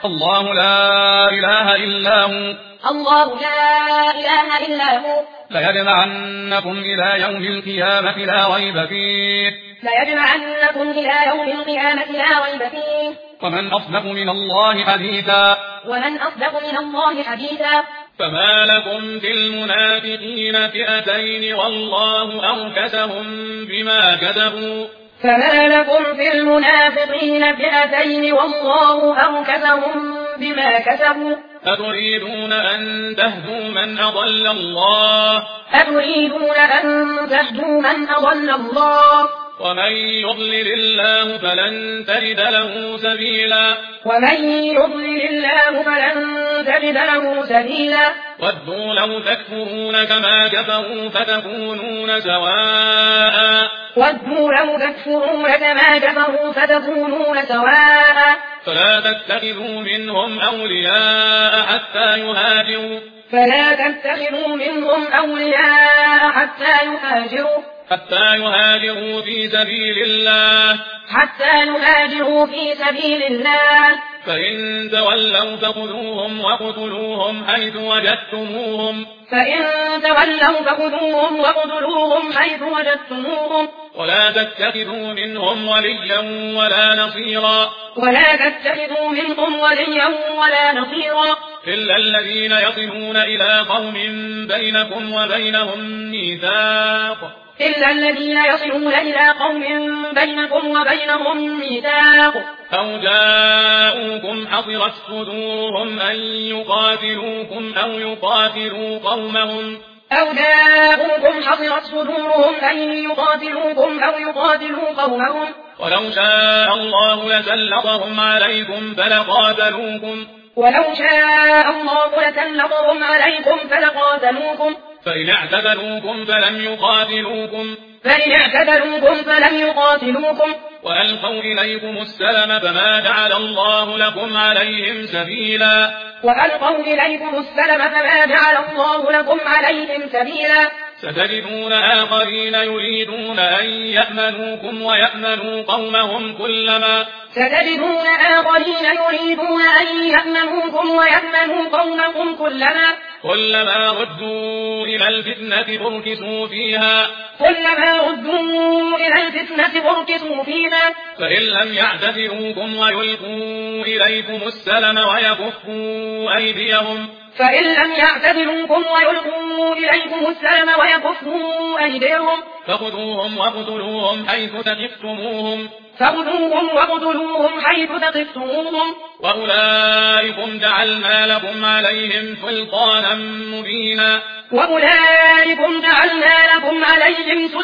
الله لا إله إلا هو الله لا إله إلا هو ليجمعنكم إلى يوم القيامة لا ريب فيه ليجمعنكم إلى يوم القيامة لا ريب فيه ومن أصدق من الله حديثا ومن أصدق من الله حديثا فما لكم في المنافقين فئتين والله أركسهم بما كسبوا فما لكم في المنافقين فئتين والله أركسهم بما كسبوا أتريدون أن تهدوا من أضل الله أتريدون أن تهدوا من أضل الله ومن يضلل الله فلن تجد له سبيلا ومن يضلل الله فلن تجد له سبيلا ودوا لو تكفرون كما كفروا فتكونون سواء ودوا لو تكفرون كما كفروا فتكونون سواء فلا تتخذوا منهم أولياء حتى يهاجروا حتى يهاجروا في سبيل الله فإن تولوا فخذوهم وقتلوهم حيث وجدتموهم ولا تتخذوا منهم وليا ولا نصيرا إلا الذين يصلون إلى قوم بينكم وبينهم ميثاق أو جاءوكم حصرت صدورهم أن يقاتلوكم أو يقاتلوا قومهم ولو شاء الله لسلطهم عليكم فلقاتلوكم فإن اعتزلوكم فلم يقاتلوكم وألقوا إليكم السلم فما جعل الله لكم عليهم سبيلا ستجدون آخرين يريدون أن يأمنوكم ويأمنوا قومهم كلما ردوا إلى الفتنة بركسوا فيها فإن لم يعتذروكم ويلقوا إليكم السلم ويكفوا أيديهم فخذوهم وقتلوهم حيث ثقفتموهم وأولئكم جعلنا لكم عليهم سلطانا مبينا